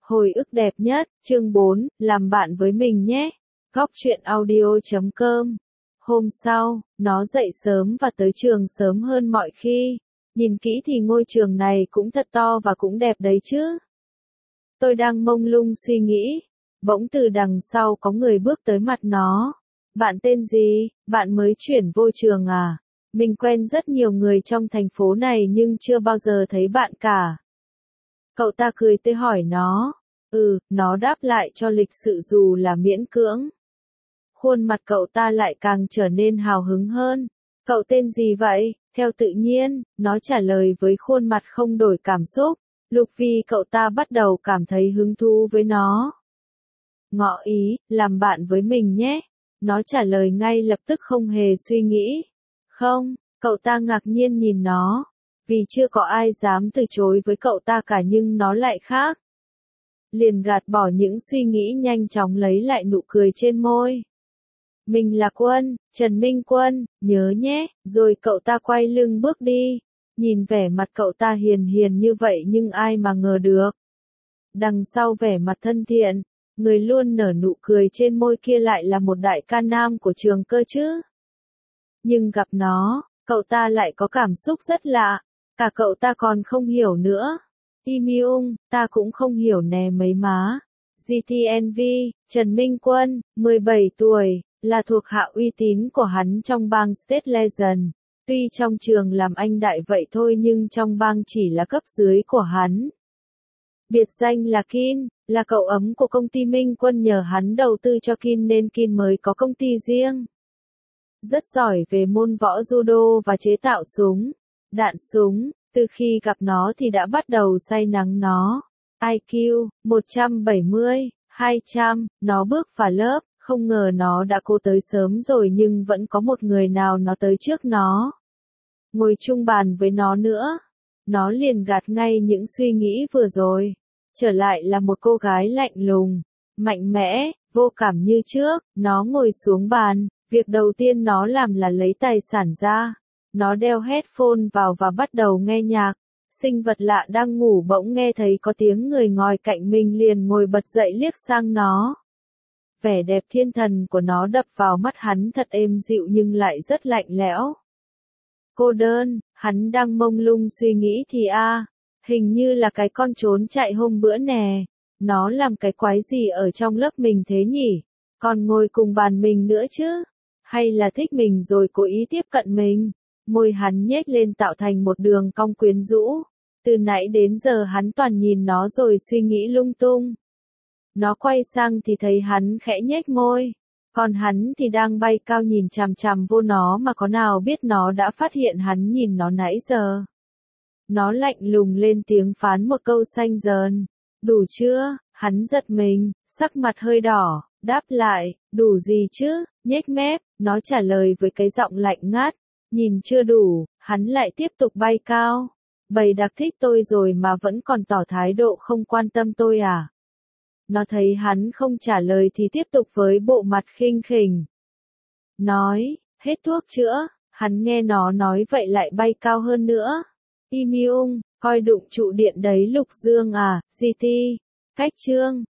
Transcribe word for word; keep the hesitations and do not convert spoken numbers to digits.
Hồi ức đẹp nhất, chương bốn, làm bạn với mình nhé. Góc truyện audio chấm com. Hôm sau, nó dậy sớm và tới trường sớm hơn mọi khi. Nhìn kỹ thì ngôi trường này cũng thật to và cũng đẹp đấy chứ. Tôi đang mông lung suy nghĩ. Bỗng từ đằng sau có người bước tới mặt nó. Bạn tên gì? Bạn mới chuyển vô trường à? Mình quen rất nhiều người trong thành phố này nhưng chưa bao giờ thấy bạn cả. Cậu ta cười tươi hỏi nó. Ừ, nó đáp lại cho lịch sự dù là miễn cưỡng. Khuôn mặt cậu ta lại càng trở nên hào hứng hơn. Cậu tên gì vậy? Theo tự nhiên, nó trả lời với khuôn mặt không đổi cảm xúc. Lục vì cậu ta bắt đầu cảm thấy hứng thú với nó. Ngỏ ý, làm bạn với mình nhé. Nó trả lời ngay lập tức không hề suy nghĩ. Không, cậu ta ngạc nhiên nhìn nó. Vì chưa có ai dám từ chối với cậu ta cả nhưng nó lại khác. Liền gạt bỏ những suy nghĩ nhanh chóng lấy lại nụ cười trên môi. Mình là Quân, Trần Minh Quân, nhớ nhé, rồi cậu ta quay lưng bước đi. Nhìn vẻ mặt cậu ta hiền hiền như vậy nhưng ai mà ngờ được. Đằng sau vẻ mặt thân thiện, người luôn nở nụ cười trên môi kia lại là một đại ca nam của trường cơ chứ. Nhưng gặp nó, cậu ta lại có cảm xúc rất lạ, cả cậu ta còn không hiểu nữa. Im Yung, ta cũng không hiểu nè mấy má. giê tê en vê, Trần Minh Quân, mười bảy tuổi, là thuộc hạ uy tín của hắn trong bang State Legend. Tuy trong trường làm anh đại vậy thôi nhưng trong bang chỉ là cấp dưới của hắn. Biệt danh là Kin, là cậu ấm của công ty Minh Quân nhờ hắn đầu tư cho Kin nên Kin mới có công ty riêng. Rất giỏi về môn võ judo và chế tạo súng, đạn súng. Từ khi gặp nó thì đã bắt đầu say nắng nó. i kiu, một trăm bảy mươi, hai trăm, nó bước vào lớp, không ngờ nó đã cố tới sớm rồi nhưng vẫn có một người nào nó tới trước nó. Ngồi chung bàn với nó nữa. Nó liền gạt ngay những suy nghĩ vừa rồi. Trở lại là một cô gái lạnh lùng, mạnh mẽ, vô cảm như trước. Nó ngồi xuống bàn, việc đầu tiên nó làm là lấy tài sản ra. Nó đeo headphone vào và bắt đầu nghe nhạc. Sinh vật lạ đang ngủ bỗng nghe thấy có tiếng người ngồi cạnh mình liền ngồi bật dậy liếc sang nó. Vẻ đẹp thiên thần của nó đập vào mắt hắn thật êm dịu nhưng lại rất lạnh lẽo. Cô đơn, hắn đang mông lung suy nghĩ thì a, à, hình như là cái con trốn chạy hôm bữa nè. Nó làm cái quái gì ở trong lớp mình thế nhỉ? Còn ngồi cùng bàn mình nữa chứ? Hay là thích mình rồi cố ý tiếp cận mình? Môi hắn nhếch lên tạo thành một đường cong quyến rũ. Từ nãy đến giờ hắn toàn nhìn nó rồi suy nghĩ lung tung. Nó quay sang thì thấy hắn khẽ nhếch môi. Còn hắn thì đang bay cao nhìn chằm chằm vô nó mà có nào biết nó đã phát hiện hắn nhìn nó nãy giờ. Nó lạnh lùng lên tiếng phán một câu xanh dờn. Đủ chưa? Hắn giật mình, sắc mặt hơi đỏ, đáp lại, đủ gì chứ? Nhếch mép, nó trả lời với cái giọng lạnh ngắt. Nhìn chưa đủ, hắn lại tiếp tục bay cao. Bầy đặc thích tôi rồi mà vẫn còn tỏ thái độ không quan tâm tôi à? Nó thấy hắn không trả lời thì tiếp tục với bộ mặt khinh khỉnh. Nói, hết thuốc chữa, hắn nghe nó nói vậy lại bay cao hơn nữa. Im Yung, coi đụng trụ điện đấy Lục Dương à, giê tê, cách chương.